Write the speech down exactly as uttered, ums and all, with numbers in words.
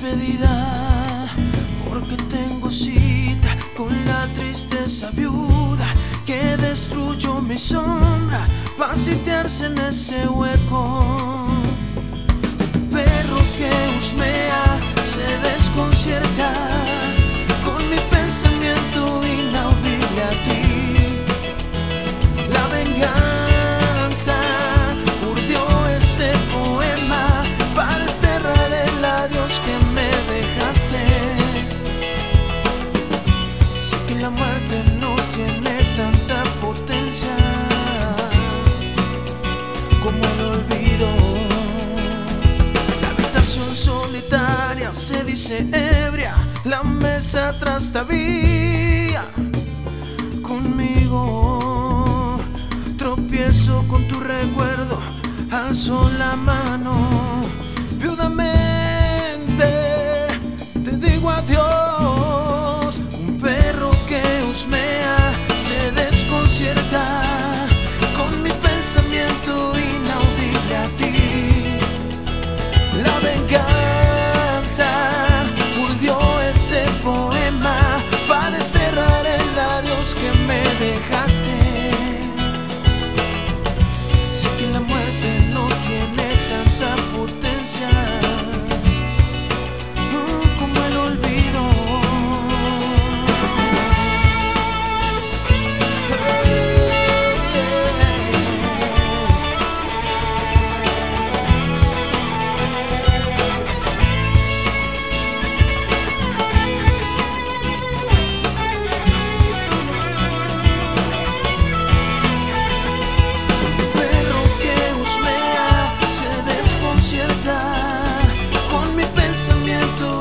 despedida, porque tengo cita con la tristeza viuda que destruyó mi sombra para sitiarse en ese hueco. Un perro que husmea se desconcierta con mi pensamiento inaudible a ti. La venganza urdió este poema para desterrar el adiós que me dejaste. Sé que la muerte no tiene tanta potencia como el olvido. La habitación solitaria se dice ebria, la mesa trastabilla conmigo. Tropiezo con tu recuerdo, alzo la mano viudamente, te digo adiós. Un perro que husmea se desconcierta con mi pensamiento inaudible a ti. La venganza urdió este poema para desterrar el adiós que me dejaste. Sé que la muerte no tiene tanta potencia uh, como el olvido. Con mi pensamiento